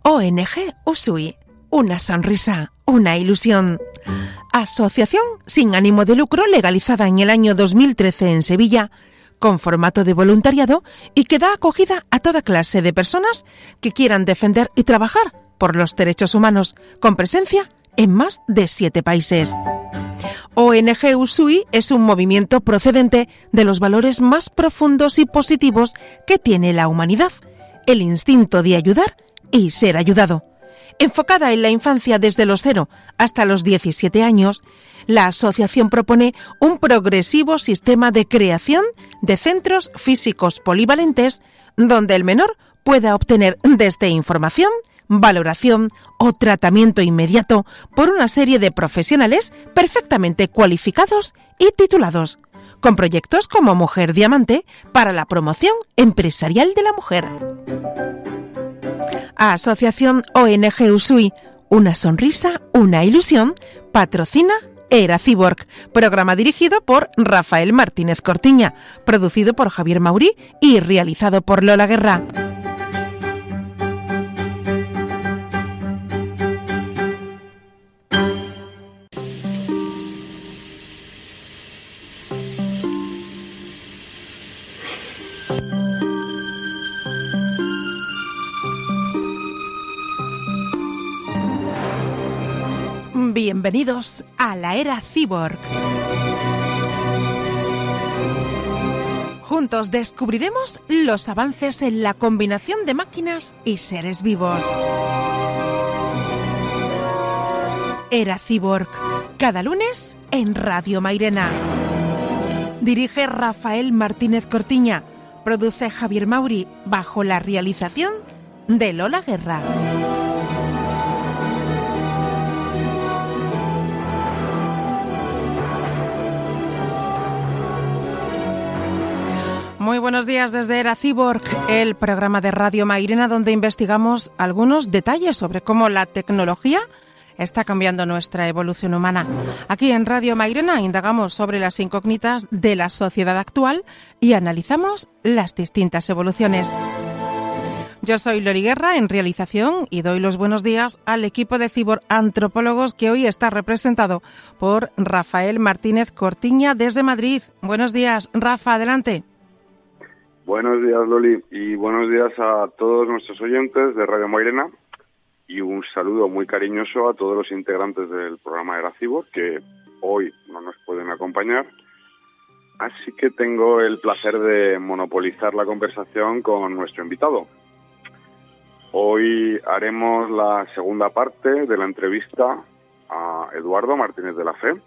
ONG Usui. Una sonrisa, una ilusión. Asociación sin ánimo de lucro legalizada en el año 2013 en Sevilla, con formato de voluntariado y que da acogida a toda clase de personas que quieran defender y trabajar por los derechos humanos, con presencia en más de 7 países. ONG Usui es un movimiento procedente de los valores más profundos y positivos que tiene la humanidad, el instinto de ayudar y ser ayudado. Enfocada en la infancia desde los 0 hasta los 17 años, la asociación propone un progresivo sistema de creación de centros físicos polivalentes donde el menor pueda obtener desde información, valoración o tratamiento inmediato por una serie de profesionales perfectamente cualificados y titulados, con proyectos como Mujer Diamante para la promoción empresarial de la mujer. Asociación ONG Usui, una sonrisa, una ilusión, patrocina Era Cyborg, programa dirigido por Rafael Martínez Cortiña, producido por Javier Maurí y realizado por Lola Guerra. Bienvenidos a la Era Cyborg. Juntos descubriremos los avances en la combinación de máquinas y seres vivos. Era Cyborg, cada lunes en Radio Mairena. Dirige Rafael Martínez Cortiña, produce Javier Maurí, bajo la realización de Lola Guerra. Muy buenos días desde Era Cyborg, el programa de Radio Mairena donde investigamos algunos detalles sobre cómo la tecnología está cambiando nuestra evolución humana. Aquí en Radio Mairena indagamos sobre las incógnitas de la sociedad actual y analizamos las distintas evoluciones. Yo soy Lori Guerra en realización y doy los buenos días al equipo de ciborantropólogos que hoy está representado por Rafael Martínez Cortiña desde Madrid. Buenos días, Rafa, adelante. Buenos días, Loli, y buenos días a todos nuestros oyentes de Radio Mairena y un saludo muy cariñoso a todos los integrantes del programa Era Cyborg que hoy no nos pueden acompañar. Así que tengo el placer de monopolizar la conversación con nuestro invitado. Hoy haremos la segunda parte de la entrevista a Eduardo Martínez de la Fe,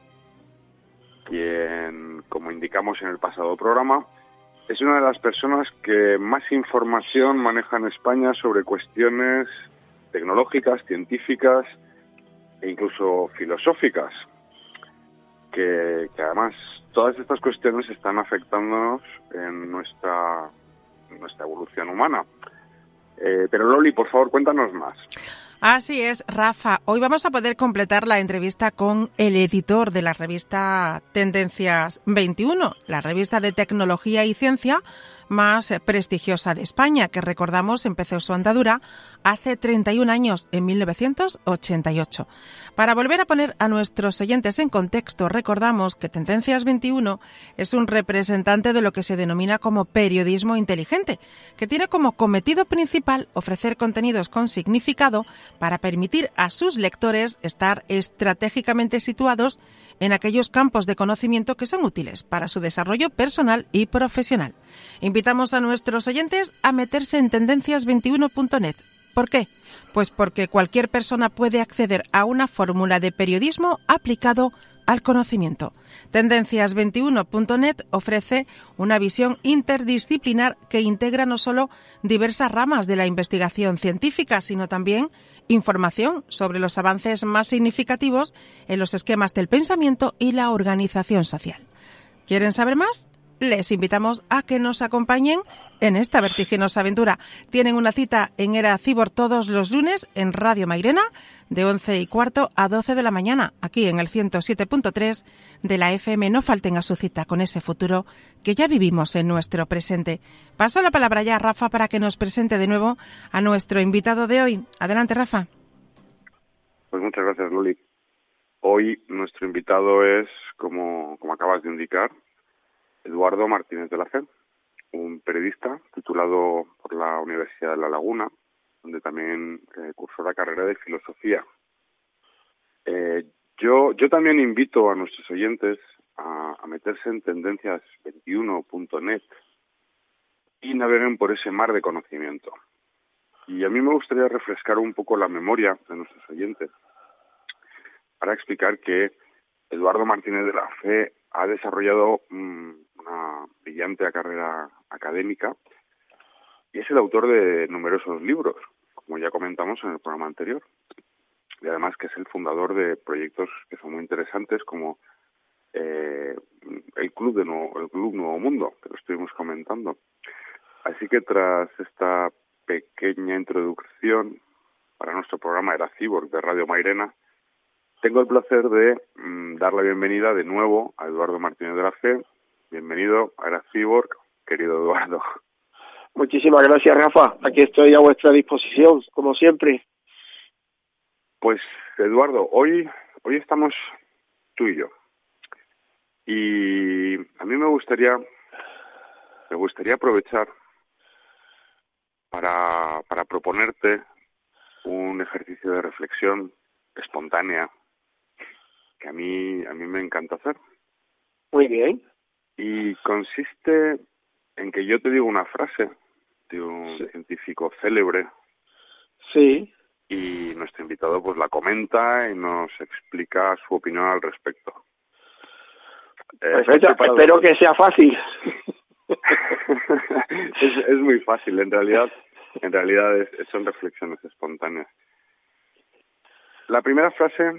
quien, como indicamos en el pasado programa, es una de las personas que más información maneja en España sobre cuestiones tecnológicas, científicas e incluso filosóficas, que además todas estas cuestiones están afectándonos en nuestra evolución humana. Pero Loli, por favor, cuéntanos más. Así es, Rafa. Hoy vamos a poder completar la entrevista con el editor de la revista Tendencias 21, la revista de tecnología y ciencia más prestigiosa de España, que recordamos empezó su andadura hace 31 años, en 1988. Para volver a poner a nuestros oyentes en contexto, recordamos que Tendencias 21 es un representante de lo que se denomina como periodismo inteligente, que tiene como cometido principal ofrecer contenidos con significado para permitir a sus lectores estar estratégicamente situados en aquellos campos de conocimiento que son útiles para su desarrollo personal y profesional. Invitamos a nuestros oyentes a meterse en tendencias21.net. ¿Por qué? Pues porque cualquier persona puede acceder a una fórmula de periodismo aplicado al conocimiento. Tendencias21.net ofrece una visión interdisciplinar que integra no solo diversas ramas de la investigación científica, sino también información sobre los avances más significativos en los esquemas del pensamiento y la organización social. ¿Quieren saber más? Les invitamos a que nos acompañen en esta vertiginosa aventura. Tienen una cita en Era Cibor todos los lunes en Radio Mairena de 11:15 a 12 de la mañana, aquí en el 107.3 de la FM. No falten a su cita con ese futuro que ya vivimos en nuestro presente. Paso la palabra ya a Rafa para que nos presente de nuevo a nuestro invitado de hoy. Adelante, Rafa. Pues muchas gracias, Loli. Hoy nuestro invitado es, como acabas de indicar, Eduardo Martínez de la Fe, un periodista titulado por la Universidad de La Laguna, donde también cursó la carrera de Filosofía. Yo también invito a nuestros oyentes a meterse en tendencias21.net y naveguen por ese mar de conocimiento. Y a mí me gustaría refrescar un poco la memoria de nuestros oyentes para explicar que Eduardo Martínez de la Fe ha desarrollado una brillante carrera académica y es el autor de numerosos libros, como ya comentamos en el programa anterior. Y además que es el fundador de proyectos que son muy interesantes como el Club Nuevo Mundo, que lo estuvimos comentando. Así que tras esta pequeña introducción para nuestro programa Era Cibor de Radio Mairena, tengo el placer de dar la bienvenida de nuevo a Eduardo Martínez de la Fe. Bienvenido a Era Cibor, querido Eduardo. Muchísimas gracias, Rafa. Aquí estoy a vuestra disposición, como siempre. Pues, Eduardo, hoy estamos tú y yo. Y a mí me gustaría aprovechar para proponerte un ejercicio de reflexión espontánea que a mí me encanta hacer. Muy bien. Y consiste en que yo te digo una frase de un científico célebre. Sí. Y nuestro invitado pues la comenta y nos explica su opinión al respecto. Perfecto, espero que sea fácil. es muy fácil, en realidad son reflexiones espontáneas. La primera frase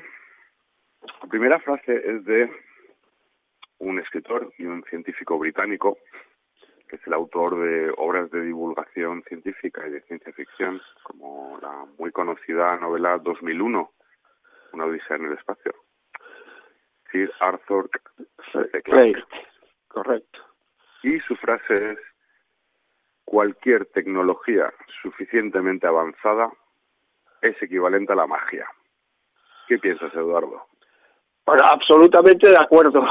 es de un escritor y un científico británico, que es el autor de obras de divulgación científica y de ciencia ficción, como la muy conocida novela 2001, Una odisea en el espacio. Sir Arthur C. Clarke. Correcto. Y su frase es: cualquier tecnología suficientemente avanzada es equivalente a la magia. ¿Qué piensas, Eduardo? Bueno, absolutamente de acuerdo.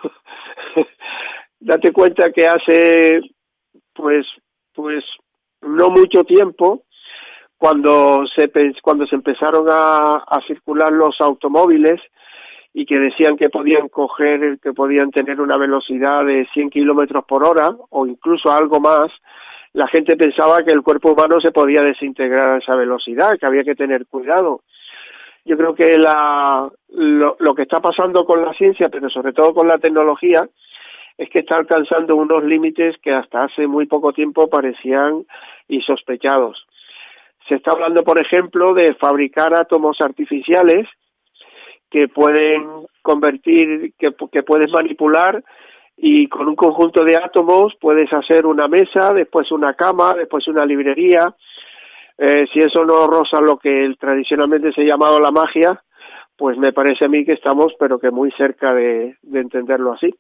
Date cuenta que hace pues no mucho tiempo, cuando se empezaron a circular los automóviles y que decían que podían tener una velocidad de 100 kilómetros por hora o incluso algo más, la gente pensaba que el cuerpo humano se podía desintegrar a esa velocidad, que había que tener cuidado. Yo creo que lo que está pasando con la ciencia, pero sobre todo con la tecnología, es que está alcanzando unos límites que hasta hace muy poco tiempo parecían insospechados. Se está hablando, por ejemplo, de fabricar átomos artificiales que pueden que puedes manipular, y con un conjunto de átomos puedes hacer una mesa, después una cama, después una librería. Si eso no roza lo que tradicionalmente se ha llamado la magia, pues me parece a mí que estamos, pero que muy cerca de entenderlo así.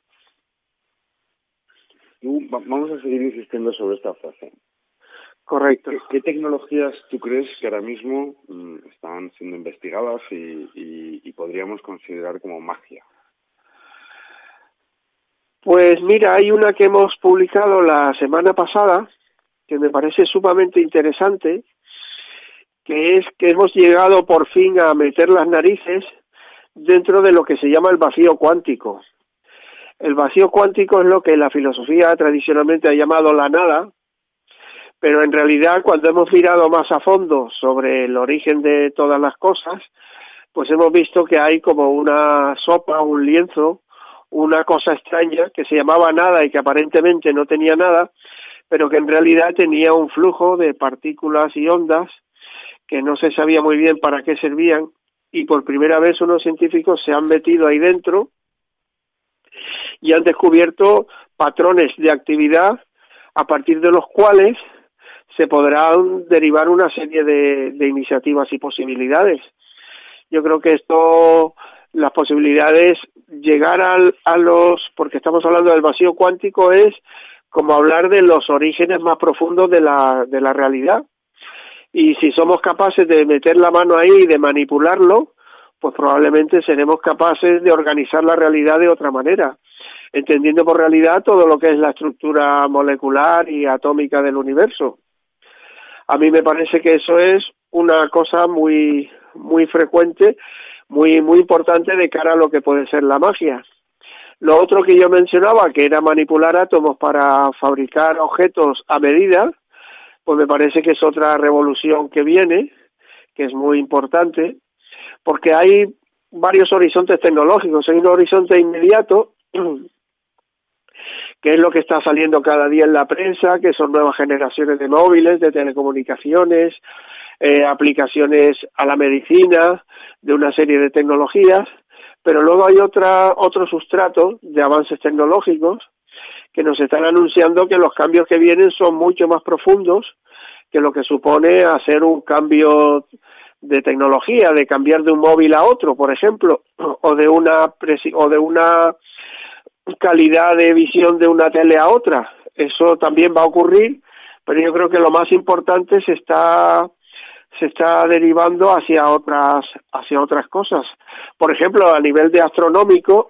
Vamos a seguir insistiendo sobre esta frase. Correcto. ¿Qué tecnologías tú crees que ahora mismo están siendo investigadas y podríamos considerar como magia? Pues mira, hay una que hemos publicado la semana pasada que me parece sumamente interesante, que es que hemos llegado por fin a meter las narices dentro de lo que se llama el vacío cuántico. El vacío cuántico es lo que la filosofía tradicionalmente ha llamado la nada, pero en realidad cuando hemos mirado más a fondo sobre el origen de todas las cosas, pues hemos visto que hay como una sopa, un lienzo, una cosa extraña que se llamaba nada y que aparentemente no tenía nada, pero que en realidad tenía un flujo de partículas y ondas que no se sabía muy bien para qué servían, y por primera vez unos científicos se han metido ahí dentro y han descubierto patrones de actividad a partir de los cuales se podrán derivar una serie de iniciativas y posibilidades. Yo creo que las posibilidades, llegar a los, porque estamos hablando del vacío cuántico, es como hablar de los orígenes más profundos de la realidad. Y si somos capaces de meter la mano ahí y de manipularlo, pues probablemente seremos capaces de organizar la realidad de otra manera, entendiendo por realidad todo lo que es la estructura molecular y atómica del universo. A mí me parece que eso es una cosa muy, muy frecuente, muy, muy importante de cara a lo que puede ser la magia. Lo otro que yo mencionaba, que era manipular átomos para fabricar objetos a medida, pues me parece que es otra revolución que viene, que es muy importante, porque hay varios horizontes tecnológicos. Hay un horizonte inmediato, que es lo que está saliendo cada día en la prensa, que son nuevas generaciones de móviles, de telecomunicaciones, aplicaciones a la medicina, de una serie de tecnologías, pero luego hay otro sustrato de avances tecnológicos que nos están anunciando que los cambios que vienen son mucho más profundos que lo que supone hacer un cambio de tecnología, de cambiar de un móvil a otro, por ejemplo, o de una calidad de visión de una tele a otra. Eso también va a ocurrir, pero yo creo que lo más importante se está derivando hacia otras cosas. Por ejemplo, a nivel de astronómico,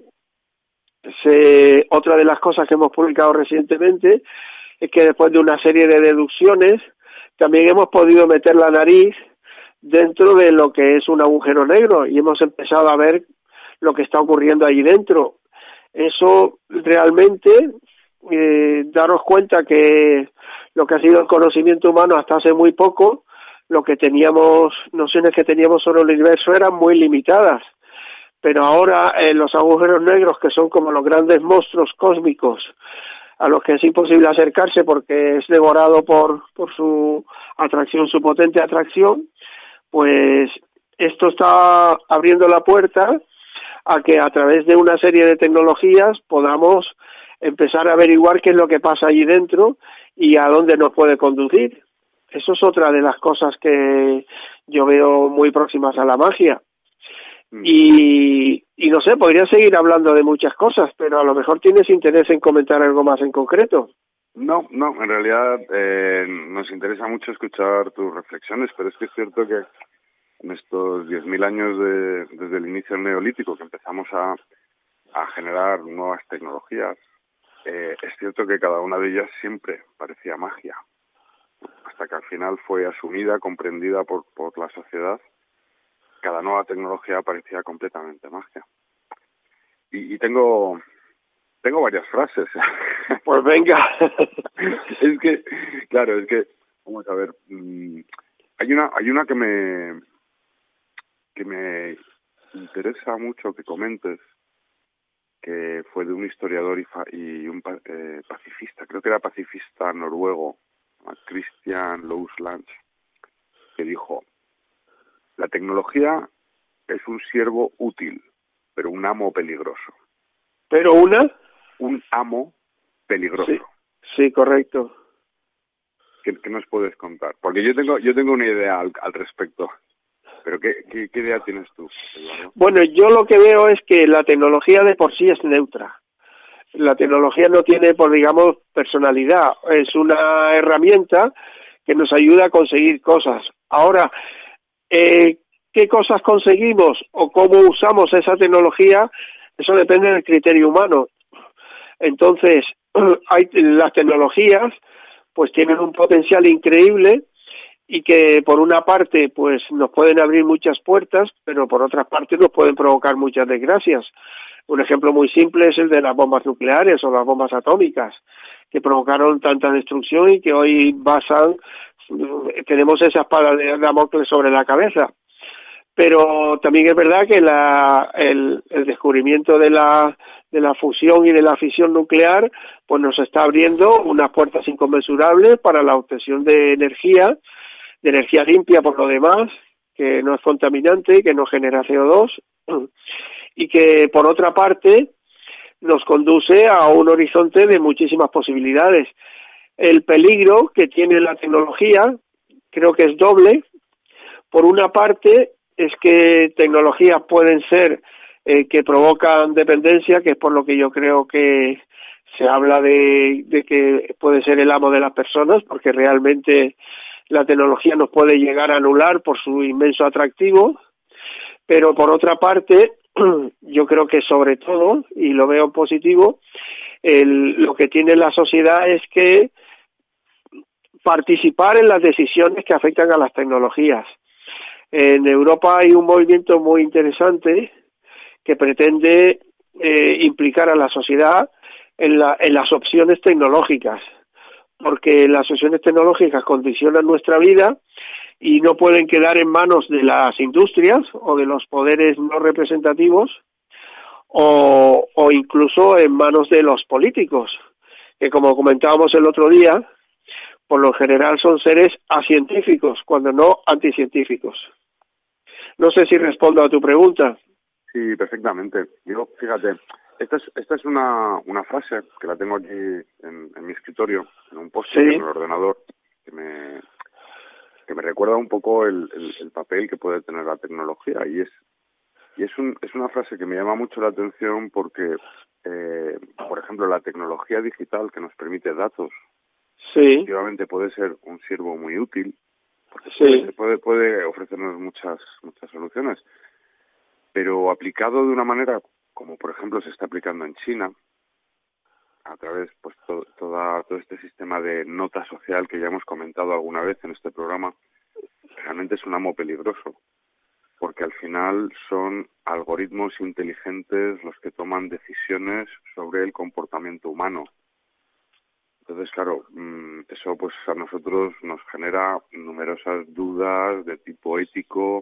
otra de las cosas que hemos publicado recientemente es que después de una serie de deducciones también hemos podido meter la nariz dentro de lo que es un agujero negro y hemos empezado a ver lo que está ocurriendo ahí dentro. Eso realmente, daros cuenta que lo que ha sido el conocimiento humano hasta hace muy poco, lo que teníamos, nociones que teníamos sobre el universo eran muy limitadas, pero ahora los agujeros negros, que son como los grandes monstruos cósmicos a los que es imposible acercarse porque es devorado por su atracción, su potente atracción, pues esto está abriendo la puerta a que a través de una serie de tecnologías podamos empezar a averiguar qué es lo que pasa allí dentro y a dónde nos puede conducir. Eso es otra de las cosas que yo veo muy próximas a la magia. Y no sé, podría seguir hablando de muchas cosas, pero a lo mejor tienes interés en comentar algo más en concreto. No, en realidad nos interesa mucho escuchar tus reflexiones, pero es que es cierto que en estos 10.000 años desde el inicio del Neolítico, que empezamos a generar nuevas tecnologías, es cierto que cada una de ellas siempre parecía magia, hasta que al final fue asumida, comprendida por la sociedad. Cada nueva tecnología parecía completamente magia. Y tengo varias frases. Pues venga. Es que, vamos a ver, hay una que me interesa mucho que comentes, que fue de un historiador y un pacifista, creo que era pacifista noruego, Christian Lousland, que dijo: la tecnología es un siervo útil, pero un amo peligroso. ¿Pero un amo peligroso. Sí, correcto. ¿Qué nos puedes contar? Porque yo tengo una idea al respecto. ¿Pero qué idea tienes tú, Eduardo? Bueno, yo lo que veo es que la tecnología de por sí es neutra. La tecnología no tiene, digamos, personalidad. Es una herramienta que nos ayuda a conseguir cosas. Ahora, ¿qué cosas conseguimos o cómo usamos esa tecnología? Eso depende del criterio humano. Entonces, las tecnologías pues tienen un potencial increíble y que por una parte pues nos pueden abrir muchas puertas, pero por otra parte nos pueden provocar muchas desgracias. Un ejemplo muy simple es el de las bombas nucleares o las bombas atómicas, que provocaron tanta destrucción y que hoy tenemos esa espada de Damocles sobre la cabeza. Pero también es verdad que el descubrimiento de la fusión y de la fisión nuclear pues nos está abriendo unas puertas inconmensurables para la obtención de energía limpia por lo demás, que no es contaminante, que no genera CO2 y que por otra parte nos conduce a un horizonte de muchísimas posibilidades. el peligro que tiene la tecnología, creo que es doble. Por una parte, es que tecnologías pueden ser que provocan dependencia, que es por lo que yo creo que se habla de que puede ser el amo de las personas, porque realmente la tecnología nos puede llegar a anular por su inmenso atractivo. Pero por otra parte, yo creo que sobre todo, y lo veo positivo, lo que tiene la sociedad es que participar en las decisiones que afectan a las tecnologías. En Europa hay un movimiento muy interesante que pretende implicar a la sociedad en las opciones tecnológicas, porque las opciones tecnológicas condicionan nuestra vida y no pueden quedar en manos de las industrias o de los poderes no representativos o incluso en manos de los políticos, que como comentábamos el otro día, por lo general son seres acientíficos, cuando no anticientíficos. No sé si respondo a tu pregunta. Sí, perfectamente. Yo, fíjate, esta es una frase que la tengo aquí en mi escritorio, en un post-it en el ordenador, que me recuerda un poco el papel que puede tener la tecnología, y es una frase que me llama mucho la atención porque, por ejemplo, la tecnología digital que nos permite datos, efectivamente puede ser un siervo muy útil, porque puede ofrecernos muchas soluciones, pero aplicado de una manera como por ejemplo se está aplicando en China, a través pues todo este sistema de nota social que ya hemos comentado alguna vez en este programa, realmente es un amo peligroso, porque al final son algoritmos inteligentes los que toman decisiones sobre el comportamiento humano. Entonces, claro, eso pues a nosotros nos genera numerosas dudas de tipo ético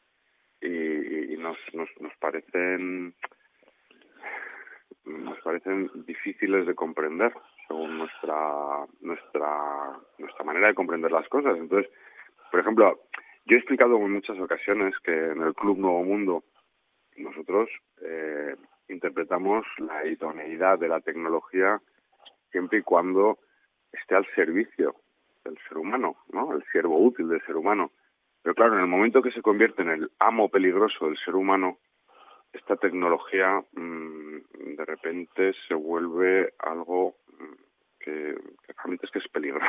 y nos parecen difíciles de comprender según nuestra manera de comprender las cosas. Entonces, por ejemplo, yo he explicado en muchas ocasiones que en el Club Nuevo Mundo nosotros interpretamos la idoneidad de la tecnología siempre y cuando esté al servicio del ser humano, ¿no? El siervo útil del ser humano. Pero claro, en el momento que se convierte en el amo peligroso del ser humano, esta tecnología de repente se vuelve algo que realmente es peligroso.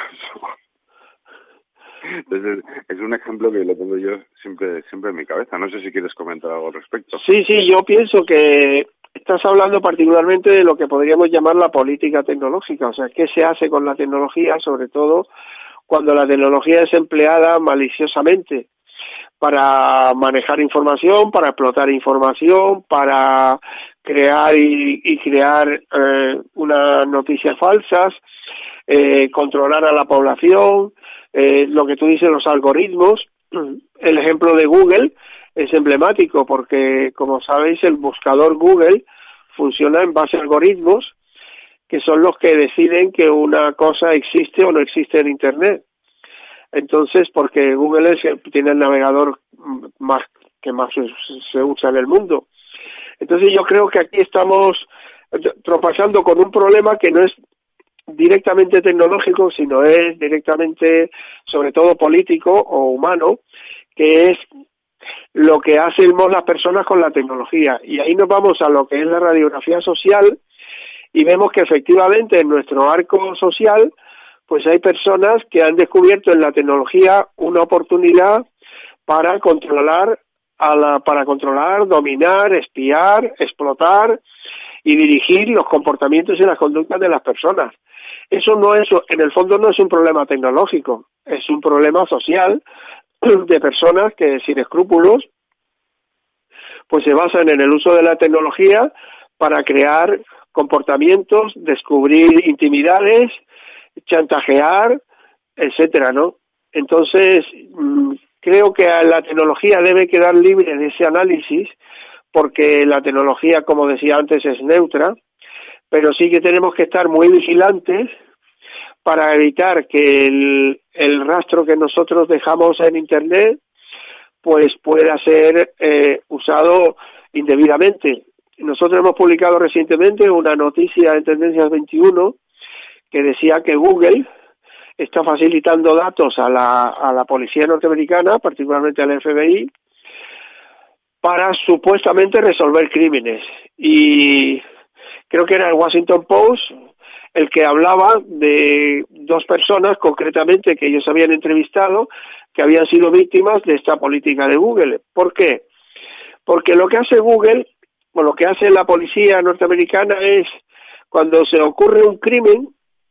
Entonces, es un ejemplo que lo tengo yo siempre en mi cabeza. No sé si quieres comentar algo al respecto. Sí, yo pienso que estás hablando particularmente de lo que podríamos llamar la política tecnológica, o sea, qué se hace con la tecnología, sobre todo cuando la tecnología es empleada maliciosamente para manejar información, para explotar información, para crear y crear unas noticias falsas, controlar a la población, lo que tú dices, los algoritmos. El ejemplo de Google es emblemático porque, como sabéis, el buscador Google funciona en base a algoritmos que son los que deciden que una cosa existe o no existe en Internet. Entonces, porque Google tiene el navegador que más se usa en el mundo. Entonces, yo creo que aquí estamos tropezando con un problema que no es directamente tecnológico, sino es directamente, sobre todo, político o humano, que es lo que hacemos las personas con la tecnología. Y ahí nos vamos a lo que es la radiografía social y vemos que efectivamente en nuestro arco social pues hay personas que han descubierto en la tecnología una oportunidad para controlar, dominar, espiar, explotar y dirigir los comportamientos y las conductas de las personas. Eso no es, en el fondo no es un problema tecnológico, es un problema social de personas que sin escrúpulos pues se basan en el uso de la tecnología para crear comportamientos, descubrir intimidades, chantajear, etcétera, ¿no? Entonces, creo que la tecnología debe quedar libre de ese análisis porque la tecnología, como decía antes, es neutra, pero sí que tenemos que estar muy vigilantes para evitar que el rastro que nosotros dejamos en Internet pues pueda ser usado indebidamente. Nosotros hemos publicado recientemente una noticia en Tendencias 21 que decía que Google está facilitando datos a la policía norteamericana, particularmente al FBI, para supuestamente resolver crímenes. Y creo que era el Washington Post el que hablaba de 2 personas concretamente que ellos habían entrevistado que habían sido víctimas de esta política de Google. ¿Por qué? Porque lo que hace Google, o lo que hace la policía norteamericana es, cuando se ocurre un crimen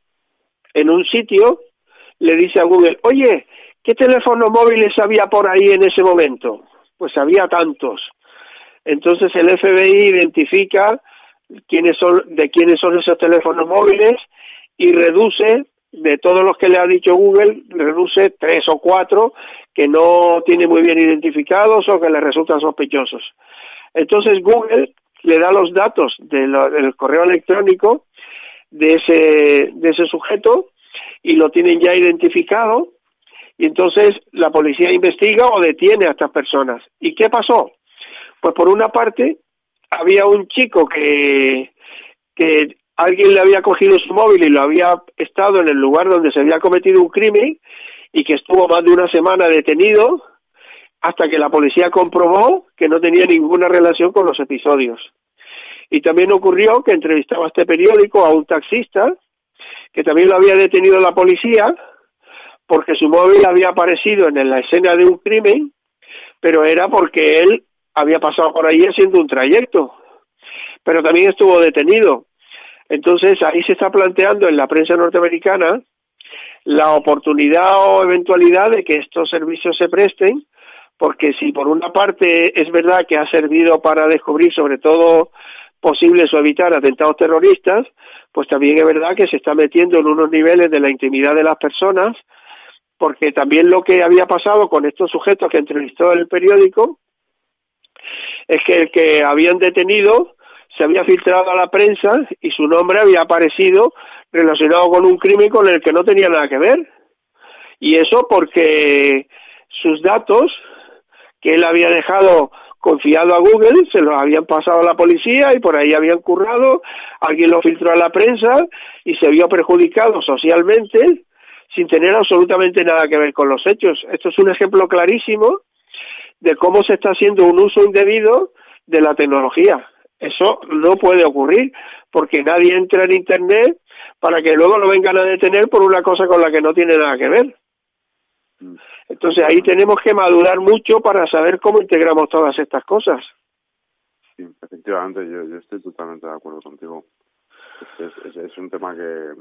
en un sitio, le dice a Google, oye, ¿qué teléfonos móviles había por ahí en ese momento? Pues había tantos. Entonces el FBI identifica quiénes son esos teléfonos móviles y reduce, de todos los que le ha dicho Google, reduce 3 o 4 que no tiene muy bien identificados o que le resultan sospechosos. Entonces Google le da los datos del correo electrónico de ese sujeto y lo tienen ya identificado, y entonces la policía investiga o detiene a estas personas. ¿Y qué pasó? Pues por una parte había un chico que alguien le había cogido su móvil y lo había estado en el lugar donde se había cometido un crimen y que estuvo más de una semana detenido hasta que la policía comprobó que no tenía ninguna relación con los episodios. Y también ocurrió que entrevistaba a este periódico a un taxista que también lo había detenido la policía porque su móvil había aparecido en la escena de un crimen, pero era porque él había pasado por ahí haciendo un trayecto, pero también estuvo detenido. Entonces ahí se está planteando en la prensa norteamericana la oportunidad o eventualidad de que estos servicios se presten, porque si por una parte es verdad que ha servido para descubrir sobre todo posibles o evitar atentados terroristas, pues también es verdad que se está metiendo en unos niveles de la intimidad de las personas, porque también lo que había pasado con estos sujetos que entrevistó el periódico es que el que habían detenido se había filtrado a la prensa y su nombre había aparecido relacionado con un crimen con el que no tenía nada que ver. Y eso porque sus datos, que él había dejado confiado a Google, se los habían pasado a la policía y por ahí habían currado, alguien lo filtró a la prensa y se vio perjudicado socialmente sin tener absolutamente nada que ver con los hechos. Esto es un ejemplo clarísimo de cómo se está haciendo un uso indebido de la tecnología. Eso no puede ocurrir, porque nadie entra en Internet para que luego lo vengan a detener por una cosa con la que no tiene nada que ver. Entonces ahí tenemos que madurar mucho para saber cómo integramos todas estas cosas. Sí, efectivamente, yo estoy totalmente de acuerdo contigo. Es un tema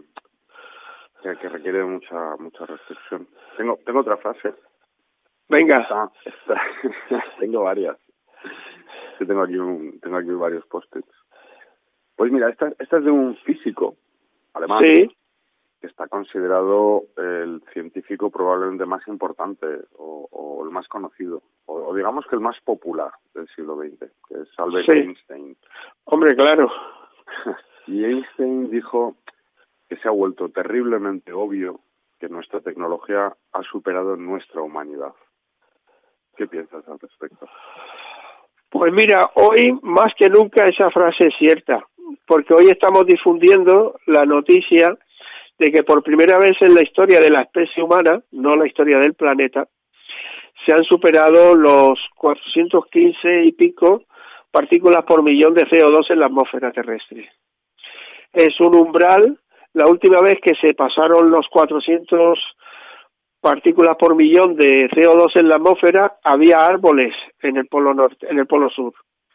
que requiere mucha reflexión. Tengo otra frase. Venga. Tengo varias. Tengo aquí varios post-its. Pues mira, esta es de un físico alemán. Sí. Que está considerado el científico probablemente más importante o el más conocido, o digamos que el más popular del siglo XX, que es Albert Einstein. Hombre, claro. Y Einstein dijo que se ha vuelto terriblemente obvio que nuestra tecnología ha superado nuestra humanidad. ¿Qué piensas al respecto? Pues mira, hoy más que nunca esa frase es cierta, porque hoy estamos difundiendo la noticia de que por primera vez en la historia de la especie humana, no la historia del planeta, se han superado los 415 y pico partículas por millón de CO2 en la atmósfera terrestre. Es un umbral. La última vez que se pasaron los 400 partículas por millón de CO2 en la atmósfera, había árboles en el polo norte, en el polo sur.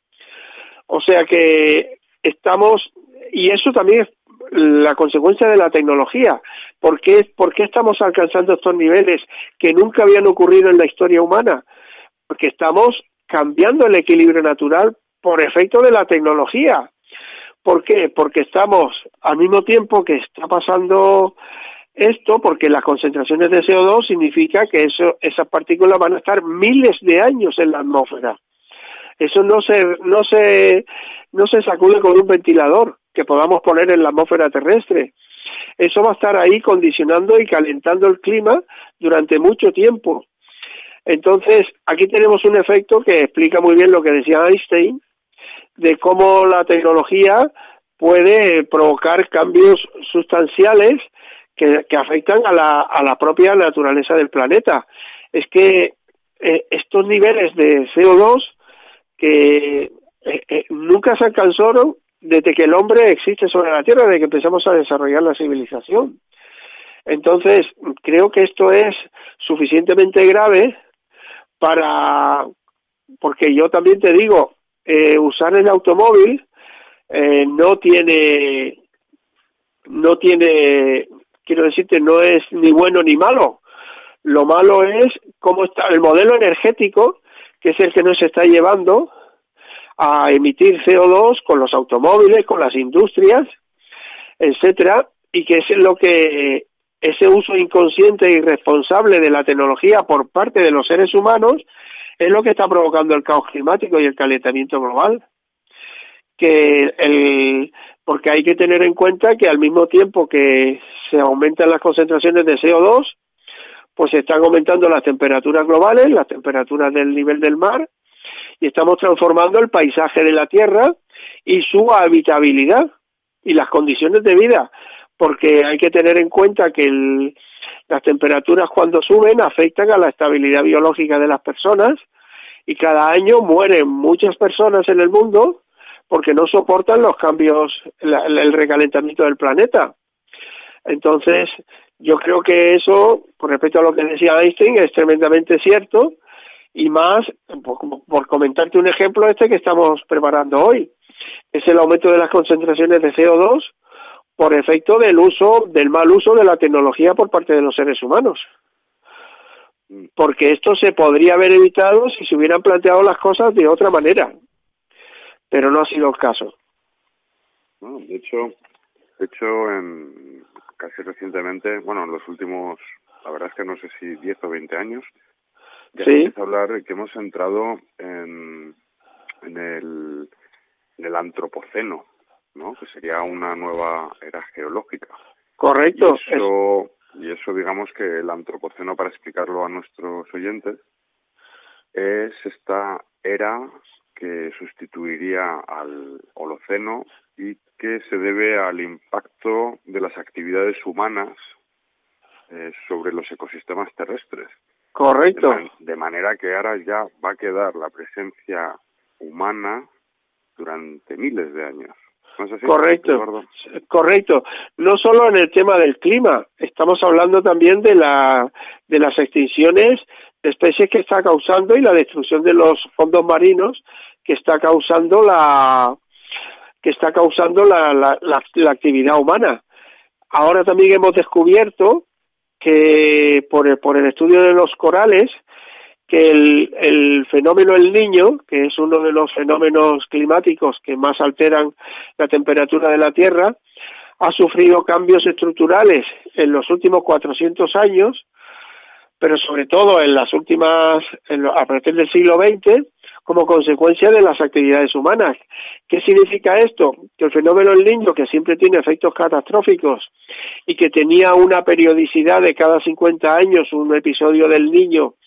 O sea que estamos, y eso también es la consecuencia de la tecnología. ¿Por qué estamos alcanzando estos niveles que nunca habían ocurrido en la historia humana? Porque estamos cambiando el equilibrio natural por efecto de la tecnología. ¿Por qué? Porque estamos, al mismo tiempo que está pasando esto, porque las concentraciones de CO2 significa que esas partículas van a estar miles de años en la atmósfera. Eso no se sacude con un ventilador que podamos poner en la atmósfera terrestre. Eso va a estar ahí condicionando y calentando el clima durante mucho tiempo. Entonces, aquí tenemos un efecto que explica muy bien lo que decía Einstein, de cómo la tecnología puede provocar cambios sustanciales que afectan a la propia naturaleza del planeta. Es que estos niveles de CO2 que nunca se alcanzaron desde que el hombre existe sobre la Tierra, desde que empezamos a desarrollar la civilización. Entonces, creo que esto es suficientemente grave porque yo también te digo, usar el automóvil no tiene, quiero decirte, no es ni bueno ni malo. Lo malo es cómo está el modelo energético, que es el que nos está llevando a emitir CO2 con los automóviles, con las industrias, etcétera, y que es lo que ese uso inconsciente e irresponsable de la tecnología por parte de los seres humanos es lo que está provocando el caos climático y el calentamiento global. Porque hay que tener en cuenta que al mismo tiempo que se aumentan las concentraciones de CO2, pues se están aumentando las temperaturas globales, las temperaturas del nivel del mar, y estamos transformando el paisaje de la Tierra y su habitabilidad y las condiciones de vida, porque hay que tener en cuenta que las temperaturas cuando suben afectan a la estabilidad biológica de las personas y cada año mueren muchas personas en el mundo porque no soportan los cambios, el recalentamiento del planeta. Entonces, yo creo que eso, con respecto a lo que decía Einstein, es tremendamente cierto, y más, por comentarte un ejemplo que estamos preparando hoy, es el aumento de las concentraciones de CO2 por efecto del mal uso de la tecnología por parte de los seres humanos. Porque esto se podría haber evitado si se hubieran planteado las cosas de otra manera, pero no ha sido el caso. No, de hecho, casi recientemente, en los últimos, la verdad es que no sé si 10 o 20 años, ya se empieza a hablar que hemos entrado en el antropoceno, ¿no? Que sería una nueva era geológica. Correcto. Y eso, digamos que el antropoceno, para explicarlo a nuestros oyentes, es esta era que sustituiría al Holoceno y que se debe al impacto de las actividades humanas sobre los ecosistemas terrestres. Correcto. De manera que ahora ya va a quedar la presencia humana durante miles de años. ¿No es así? Correcto. No solo en el tema del clima, estamos hablando también de las extinciones de especies que está causando y la destrucción de los fondos marinos que está causando la actividad humana. Ahora también hemos descubierto que por el estudio de los corales, que el fenómeno El Niño, que es uno de los fenómenos climáticos que más alteran la temperatura de la Tierra, ha sufrido cambios estructurales en los últimos 400 años, pero sobre todo a partir del siglo XX, como consecuencia de las actividades humanas. ¿Qué significa esto? Que el fenómeno El Niño, que siempre tiene efectos catastróficos y que tenía una periodicidad de cada 50 años, un episodio del Niño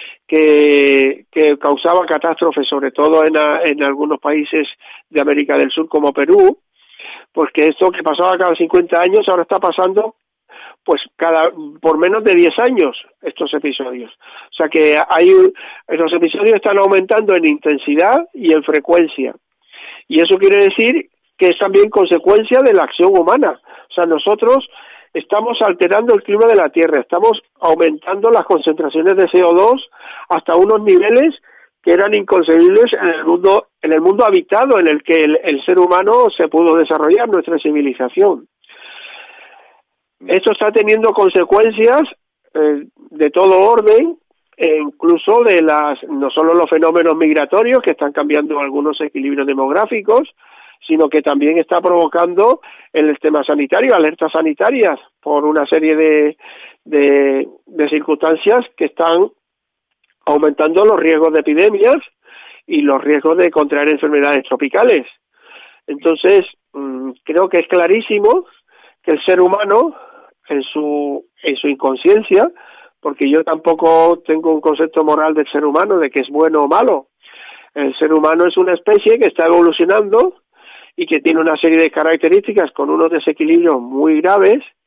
que causaba catástrofes, sobre todo en algunos países de América del Sur como Perú, pues que esto que pasaba cada 50 años ahora está pasando pues por menos de 10 años estos episodios. O sea que los episodios están aumentando en intensidad y en frecuencia. Y eso quiere decir que es también consecuencia de la acción humana. O sea, nosotros estamos alterando el clima de la Tierra, estamos aumentando las concentraciones de CO2 hasta unos niveles que eran inconcebibles en el mundo habitado en el que el ser humano se pudo desarrollar, nuestra civilización. Esto está teniendo consecuencias de todo orden, incluso no solo los fenómenos migratorios que están cambiando algunos equilibrios demográficos, sino que también está provocando el sistema sanitario, alertas sanitarias por una serie de circunstancias que están aumentando los riesgos de epidemias y los riesgos de contraer enfermedades tropicales. Entonces, creo que es clarísimo que el ser humano, en su inconsciencia, porque yo tampoco tengo un concepto moral del ser humano de que es bueno o malo. El ser humano es una especie que está evolucionando y que tiene una serie de características con unos desequilibrios muy graves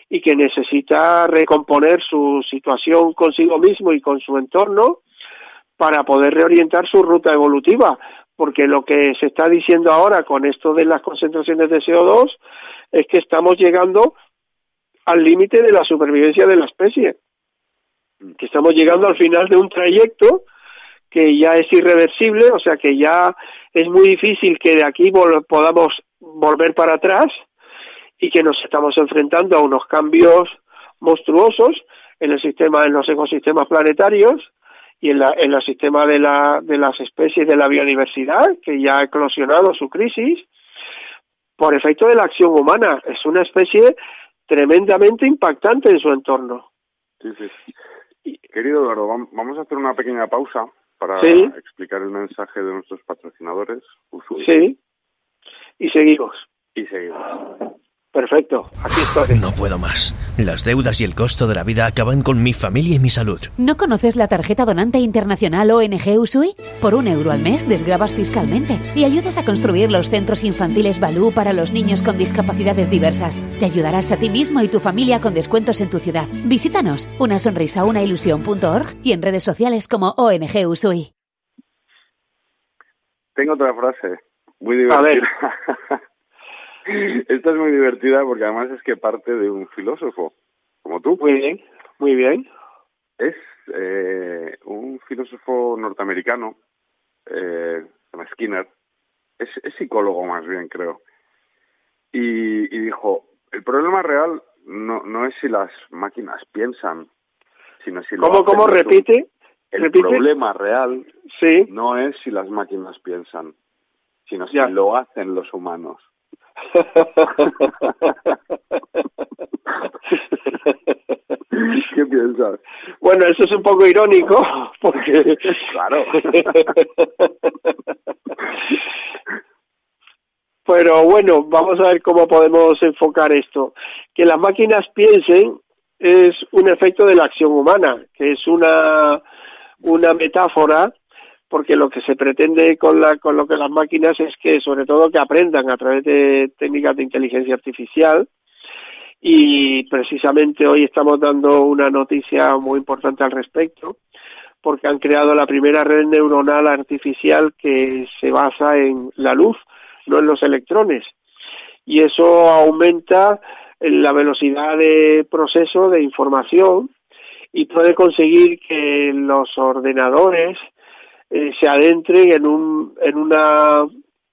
y que necesita recomponer su situación consigo mismo y con su entorno para poder reorientar su ruta evolutiva, porque lo que se está diciendo ahora con esto de las concentraciones de CO2 es que estamos llegando al límite de la supervivencia de la especie, que estamos llegando al final de un trayecto que ya es irreversible, o sea que ya es muy difícil que de aquí podamos volver para atrás y que nos estamos enfrentando a unos cambios monstruosos en los ecosistemas planetarios y en el sistema de las especies de la biodiversidad, que ya ha eclosionado su crisis por efecto de la acción humana. Es una especie tremendamente impactante en su entorno. Sí, sí. Querido Eduardo, vamos a hacer una pequeña pausa para explicar el mensaje de nuestros patrocinadores. Usui. Sí, y seguimos. Perfecto, aquí estoy. No puedo más. Las deudas y el costo de la vida acaban con mi familia y mi salud. ¿No conoces la tarjeta donante internacional ONG Usui? Por €1 al mes desgravas fiscalmente y ayudas a construir los centros infantiles Balú para los niños con discapacidades diversas. Te ayudarás a ti mismo y tu familia con descuentos en tu ciudad. Visítanos, unasonrisaunaIlusión.org y en redes sociales como ONG Usui. Tengo otra frase muy divertida. Esta es muy divertida porque además es que parte de un filósofo, como tú. Muy bien, muy bien. Es un filósofo norteamericano, se llama Skinner, es psicólogo más bien, creo. Y dijo, el problema real no es si las máquinas piensan, sino si lo ¿Cómo repite? El problema real no es si las máquinas piensan, sino si lo hacen los humanos. ¿Qué piensas? Bueno, eso es un poco irónico porque claro. Pero bueno, vamos a ver cómo podemos enfocar esto. Que las máquinas piensen es un efecto de la acción humana, que es una metáfora, porque lo que se pretende con lo que las máquinas es que, sobre todo, que aprendan a través de técnicas de inteligencia artificial. Y precisamente hoy estamos dando una noticia muy importante al respecto, porque han creado la primera red neuronal artificial que se basa en la luz, no en los electrones. Y eso aumenta la velocidad de proceso de información y puede conseguir que los ordenadores se adentren en unos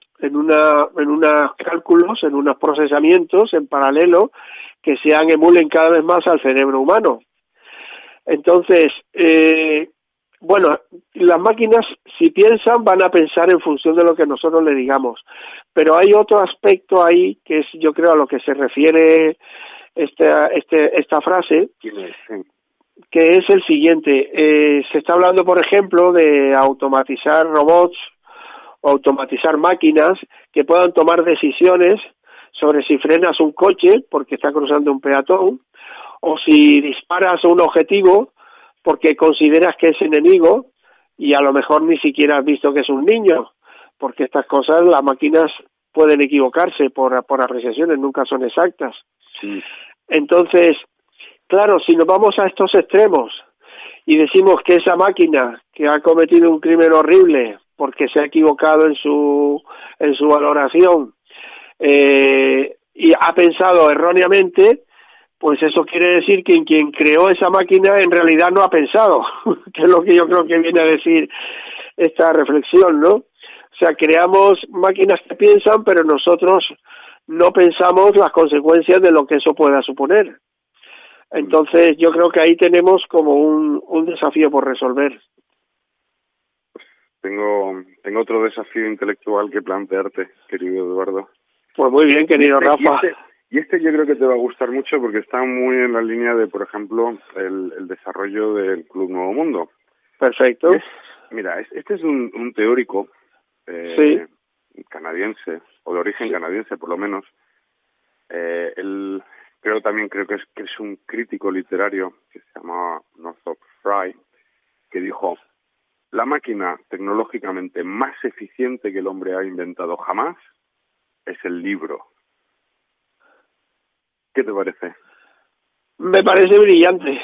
cálculos, en unos procesamientos en paralelo que emulen cada vez más al cerebro humano. Entonces, bueno, las máquinas, si piensan, van a pensar en función de lo que nosotros le digamos. Pero hay otro aspecto ahí que es, yo creo, a lo que se refiere esta frase, que es el siguiente. Se está hablando, por ejemplo, de automatizar robots o automatizar máquinas que puedan tomar decisiones sobre si frenas un coche porque está cruzando un peatón, o si disparas a un objetivo porque consideras que es enemigo y a lo mejor ni siquiera has visto que es un niño, porque estas cosas las máquinas pueden equivocarse por apreciaciones, nunca son exactas. Sí. Entonces, claro, si nos vamos a estos extremos y decimos que esa máquina que ha cometido un crimen horrible porque se ha equivocado en su valoración y ha pensado erróneamente, pues eso quiere decir que quien creó esa máquina en realidad no ha pensado, que es lo que yo creo que viene a decir esta reflexión, ¿no? O sea, creamos máquinas que piensan, pero nosotros no pensamos las consecuencias de lo que eso pueda suponer. Entonces, yo creo que ahí tenemos como un desafío por resolver. Tengo otro desafío intelectual que plantearte, querido Eduardo. Pues muy bien, querido Rafa. Y este yo creo que te va a gustar mucho porque está muy en la línea de, por ejemplo, el desarrollo del Club Nuevo Mundo. Perfecto. Mira, este es un teórico canadiense, o de origen canadiense por lo menos. Él creo que es un crítico literario que se llama Northrop Frye, que dijo: la máquina tecnológicamente más eficiente que el hombre ha inventado jamás es el libro. ¿Qué te parece? Me parece brillante.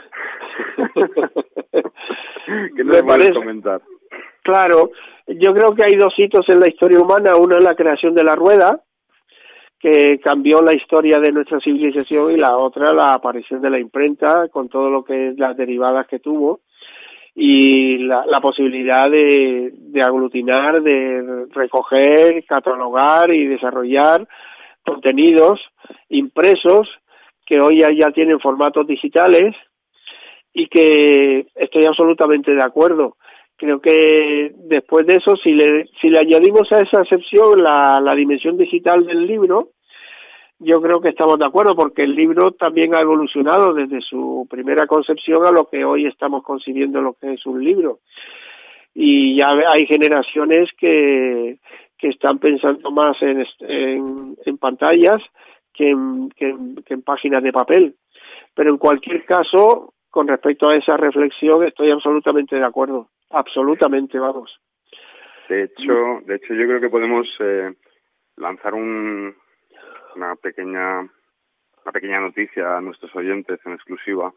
¿Qué nos puedes comentar? Claro, yo creo que hay dos hitos en la historia humana. Uno es la creación de la rueda, que cambió la historia de nuestra civilización, y la otra la aparición de la imprenta, con todo lo que es las derivadas que tuvo, y la posibilidad de aglutinar, de recoger, catalogar y desarrollar contenidos impresos que hoy ya tienen formatos digitales, y que estoy absolutamente de acuerdo. Creo que después de eso, si le añadimos a esa excepción la dimensión digital del libro, yo creo que estamos de acuerdo, porque el libro también ha evolucionado desde su primera concepción a lo que hoy estamos concibiendo lo que es un libro. Y ya hay generaciones que están pensando más en pantallas que en páginas de papel. Pero en cualquier caso, con respecto a esa reflexión, estoy absolutamente de acuerdo. Absolutamente, vamos. De hecho, yo creo que podemos lanzar una pequeña noticia a nuestros oyentes en exclusiva,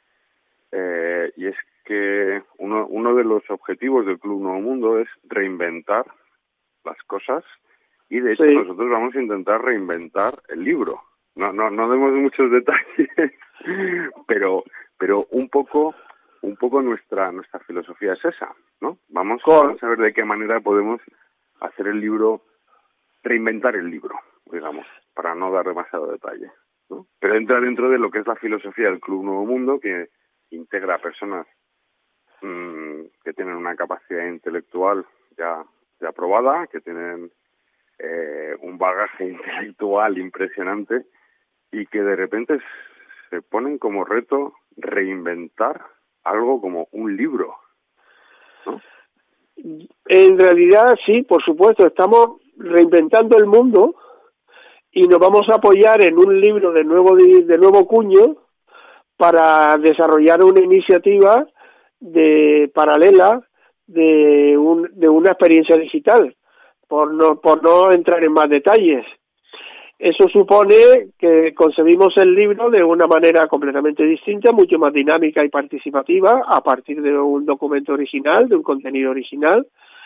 y es que uno de los objetivos del Club Nuevo Mundo es reinventar las cosas, y de hecho nosotros vamos a intentar reinventar el libro. No demos muchos detalles, pero un poco nuestra filosofía es esa, ¿no? Vamos a ver de qué manera podemos hacer el libro, reinventar el libro, digamos, para no dar demasiado detalle, ¿no? Pero entra dentro de lo que es la filosofía del Club Nuevo Mundo, que integra a personas que tienen una capacidad intelectual ya probada, que tienen un bagaje intelectual impresionante, y que de repente se ponen como reto reinventar algo como un libro, ¿no? En realidad, sí, por supuesto, estamos reinventando el mundo y nos vamos a apoyar en un libro de nuevo cuño para desarrollar una iniciativa paralela de una experiencia digital, por no entrar en más detalles. Eso supone que concebimos el libro de una manera completamente distinta, mucho más dinámica y participativa, a partir de un documento original, de un contenido original,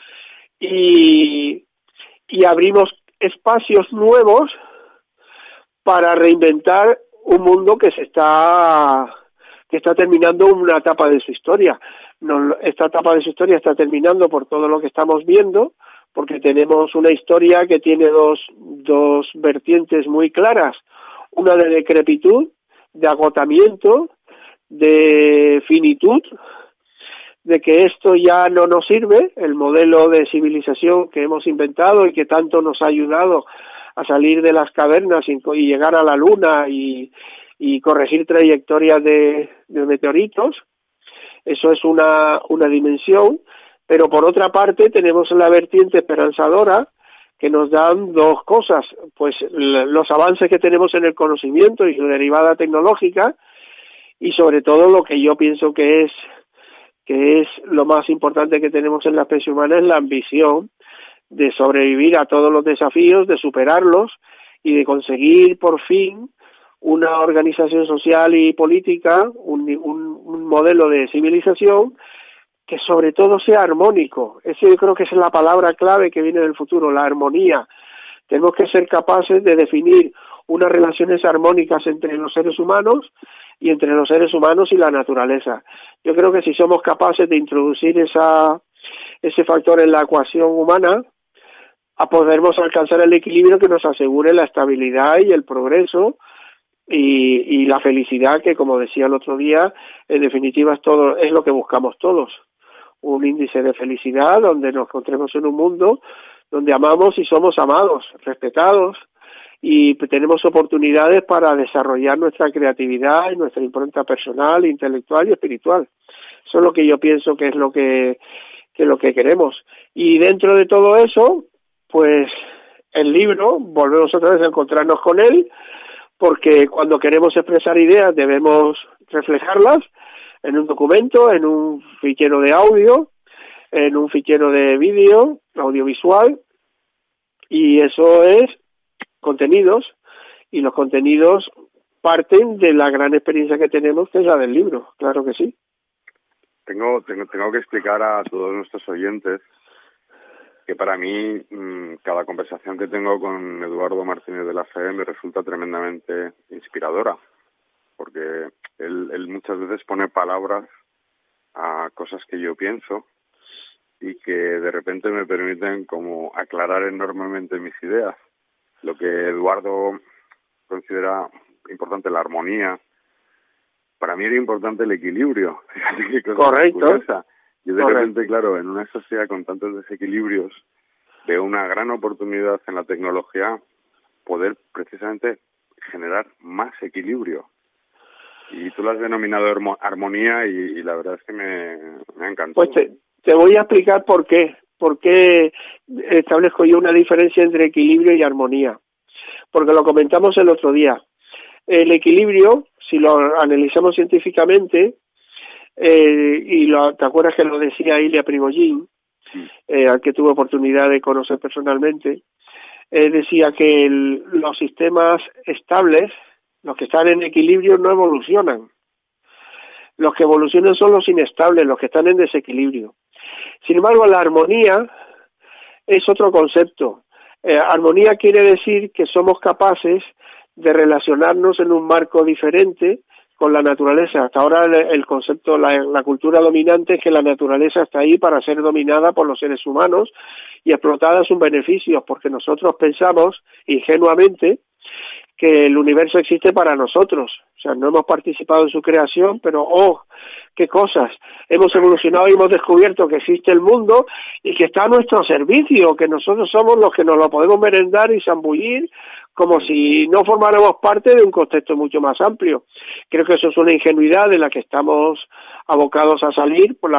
y abrimos espacios nuevos para reinventar un mundo que está terminando una etapa de su historia. Esta etapa de su historia está terminando por todo lo que estamos viendo, porque tenemos una historia que tiene dos vertientes muy claras, una de decrepitud, de agotamiento, de finitud, de que esto ya no nos sirve, el modelo de civilización que hemos inventado y que tanto nos ha ayudado a salir de las cavernas y llegar a la luna y corregir trayectorias de meteoritos. Eso es una dimensión. Pero por otra parte tenemos la vertiente esperanzadora, que nos dan dos cosas, pues los avances que tenemos en el conocimiento y su derivada tecnológica, y sobre todo lo que yo pienso que es lo más importante que tenemos en la especie humana, es la ambición de sobrevivir a todos los desafíos, de superarlos y de conseguir por fin una organización social y política, un modelo de civilización que sobre todo sea armónico. Esa yo creo que es la palabra clave que viene del futuro, la armonía. Tenemos que ser capaces de definir unas relaciones armónicas entre los seres humanos y entre los seres humanos y la naturaleza. Yo creo que si somos capaces de introducir ese factor en la ecuación humana, podremos alcanzar el equilibrio que nos asegure la estabilidad y el progreso y la felicidad, que, como decía el otro día, en definitiva es lo que buscamos todos. Un índice de felicidad donde nos encontremos en un mundo donde amamos y somos amados, respetados, y tenemos oportunidades para desarrollar nuestra creatividad y nuestra impronta personal, intelectual y espiritual. Eso es lo que yo pienso que es lo que queremos. Y dentro de todo eso, pues el libro, volvemos otra vez a encontrarnos con él, porque cuando queremos expresar ideas debemos reflejarlas en un documento, en un fichero de audio, en un fichero de vídeo, audiovisual, y eso es contenidos, y los contenidos parten de la gran experiencia que tenemos, que es la del libro, claro que sí. Tengo que explicar a todos nuestros oyentes que para mí cada conversación que tengo con Eduardo Martínez de la Fe me resulta tremendamente inspiradora, porque él muchas veces pone palabras a cosas que yo pienso y que de repente me permiten como aclarar enormemente mis ideas. Lo que Eduardo considera importante, la armonía, para mí era importante el equilibrio. Fíjate qué cosa Correcto. curiosa. Yo de repente, claro, en una sociedad con tantos desequilibrios, veo una gran oportunidad en la tecnología poder precisamente generar más equilibrio. Y tú lo has denominado armonía y la verdad es que me ha encantado. Pues te voy a explicar por qué establezco yo una diferencia entre equilibrio y armonía. Porque lo comentamos el otro día. El equilibrio, si lo analizamos científicamente, ¿te acuerdas que lo decía Ilya Prigogine, al que tuve oportunidad de conocer personalmente? Decía que los sistemas estables, los que están en equilibrio, no evolucionan. Los que evolucionan son los inestables, los que están en desequilibrio. Sin embargo, la armonía es otro concepto. Armonía quiere decir que somos capaces de relacionarnos en un marco diferente con la naturaleza. Hasta ahora el concepto, la cultura dominante es que la naturaleza está ahí para ser dominada por los seres humanos y explotada a sus beneficios, porque nosotros pensamos ingenuamente que el universo existe para nosotros. O sea, no hemos participado en su creación, pero qué cosas. Hemos evolucionado y hemos descubierto que existe el mundo y que está a nuestro servicio, que nosotros somos los que nos lo podemos merendar y zambullir como si no formáramos parte de un contexto mucho más amplio. Creo que eso es una ingenuidad de la que estamos abocados a salir por la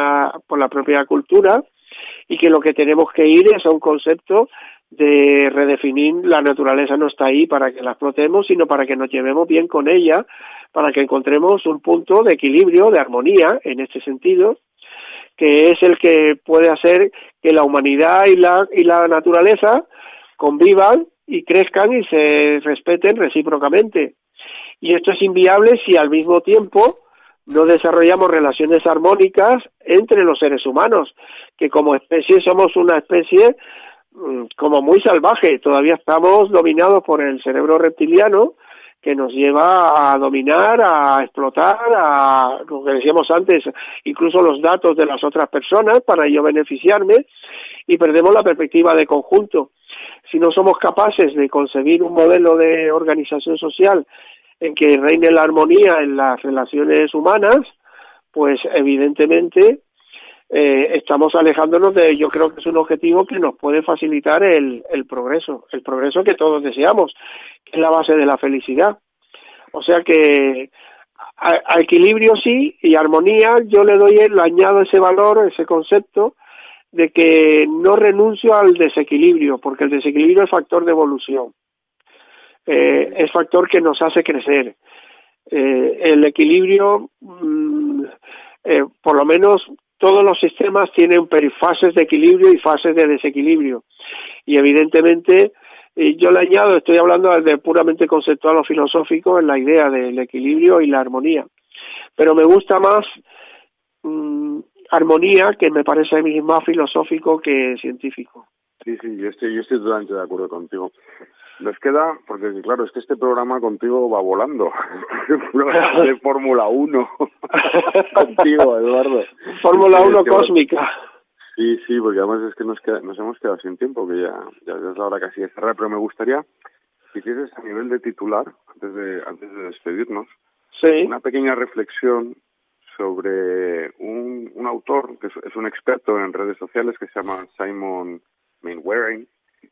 propia cultura, y que lo que tenemos que ir es a un concepto de redefinir. La naturaleza no está ahí para que la explotemos, sino para que nos llevemos bien con ella, para que encontremos un punto de equilibrio, de armonía, en este sentido, que es el que puede hacer que la humanidad y la naturaleza convivan y crezcan y se respeten recíprocamente. Y esto es inviable si al mismo tiempo no desarrollamos relaciones armónicas entre los seres humanos, que como especie somos una especie como muy salvaje. Todavía estamos dominados por el cerebro reptiliano, que nos lleva a dominar, a explotar, a lo que decíamos antes, incluso los datos de las otras personas para yo beneficiarme, y perdemos la perspectiva de conjunto. Si no somos capaces de concebir un modelo de organización social en que reine la armonía en las relaciones humanas, pues evidentemente estamos alejándonos de, yo creo que es un objetivo que nos puede facilitar el progreso que todos deseamos, que es la base de la felicidad. O sea que a equilibrio sí, y armonía yo le añado ese valor, ese concepto de que no renuncio al desequilibrio, porque el desequilibrio es factor de evolución, es factor que nos hace crecer. El equilibrio, por lo menos todos los sistemas tienen fases de equilibrio y fases de desequilibrio, y evidentemente yo le añado, estoy hablando de puramente conceptual o filosófico en la idea del equilibrio y la armonía, pero me gusta más armonía, que me parece a mí más filosófico que científico. Sí, yo estoy totalmente de acuerdo contigo. Nos queda, porque claro, es que este programa contigo va volando. De Fórmula 1. Contigo, Eduardo. Fórmula 1 cósmica. Sí, porque además es que nos hemos quedado sin tiempo, que ya es la hora casi de cerrar, pero me gustaría que hicieses a nivel de titular, antes de despedirnos, sí, una pequeña reflexión sobre un autor que es un experto en redes sociales, que se llama Simon Mainwaring,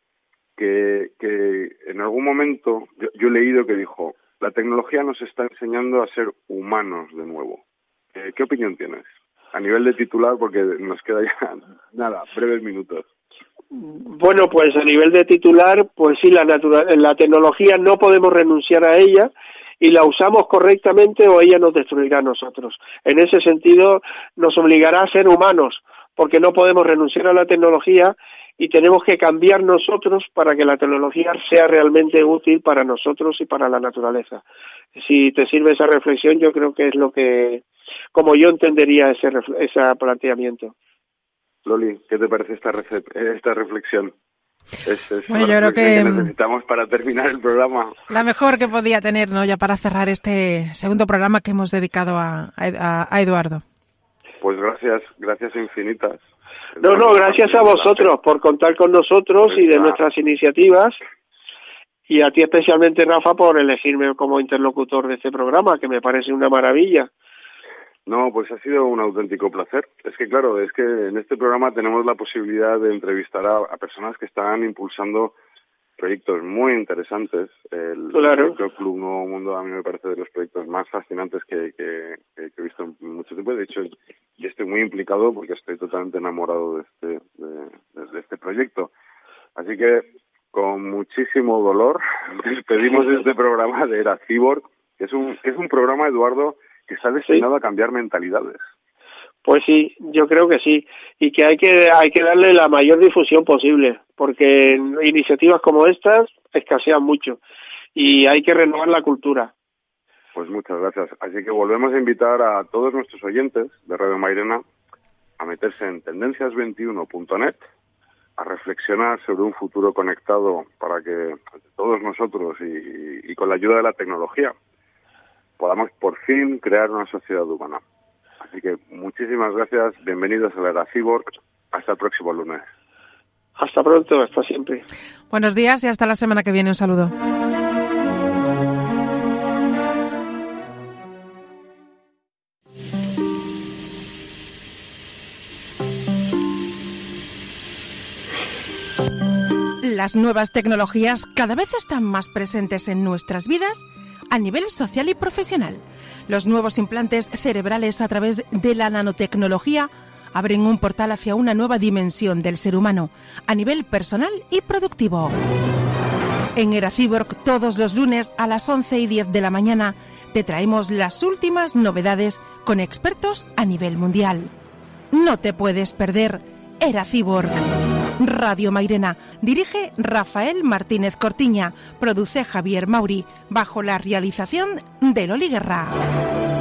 que en algún momento yo he leído que dijo: la tecnología nos está enseñando a ser humanos de nuevo. ¿Qué opinión tienes? A nivel de titular, porque nos queda ya breves minutos. Bueno, pues a nivel de titular, pues sí, la tecnología no podemos renunciar a ella, y la usamos correctamente o ella nos destruirá a nosotros. En ese sentido, nos obligará a ser humanos, porque no podemos renunciar a la tecnología y tenemos que cambiar nosotros para que la tecnología sea realmente útil para nosotros y para la naturaleza. Si te sirve esa reflexión, yo creo que es lo que, como yo entendería ese planteamiento. Loli, ¿qué te parece esta reflexión? Bueno, yo creo que necesitamos para terminar el programa. La mejor que podía tener, ¿no? Ya para cerrar este segundo programa que hemos dedicado a Eduardo. Pues gracias infinitas. No, gracias a vosotros por contar con nosotros y de nuestras iniciativas, y a ti especialmente, Rafa, por elegirme como interlocutor de este programa, que me parece una maravilla. No, pues ha sido un auténtico placer. Es que en este programa tenemos la posibilidad de entrevistar a personas que están impulsando proyectos muy interesantes. El proyecto Club Nuevo Mundo a mí me parece de los proyectos más fascinantes que he visto en mucho tiempo. De hecho, yo estoy muy implicado porque estoy totalmente enamorado de este proyecto. Así que, con muchísimo dolor, despedimos este programa de Era Cyborg, que es un programa, Eduardo, que está destinado a cambiar mentalidades. Pues sí, yo creo que sí, y que hay que darle la mayor difusión posible, porque iniciativas como estas escasean mucho y hay que renovar la cultura. Pues muchas gracias. Así que volvemos a invitar a todos nuestros oyentes de Radio Mairena a meterse en tendencias21.net, a reflexionar sobre un futuro conectado para que todos nosotros y con la ayuda de la tecnología podamos por fin crear una sociedad humana. Así que muchísimas gracias, bienvenidos a la Era Cyborg, hasta el próximo lunes. Hasta pronto, hasta siempre. Buenos días y hasta la semana que viene, un saludo. Las nuevas tecnologías cada vez están más presentes en nuestras vidas a nivel social y profesional. Los nuevos implantes cerebrales a través de la nanotecnología abren un portal hacia una nueva dimensión del ser humano a nivel personal y productivo. En Era Cyborg, todos los lunes a las 11:10 de la mañana, te traemos las últimas novedades con expertos a nivel mundial. No te puedes perder Era Cyborg. Radio Mairena. Dirige Rafael Martínez Cortiña. Produce Javier Mauri. Bajo la realización de Loli Guerra.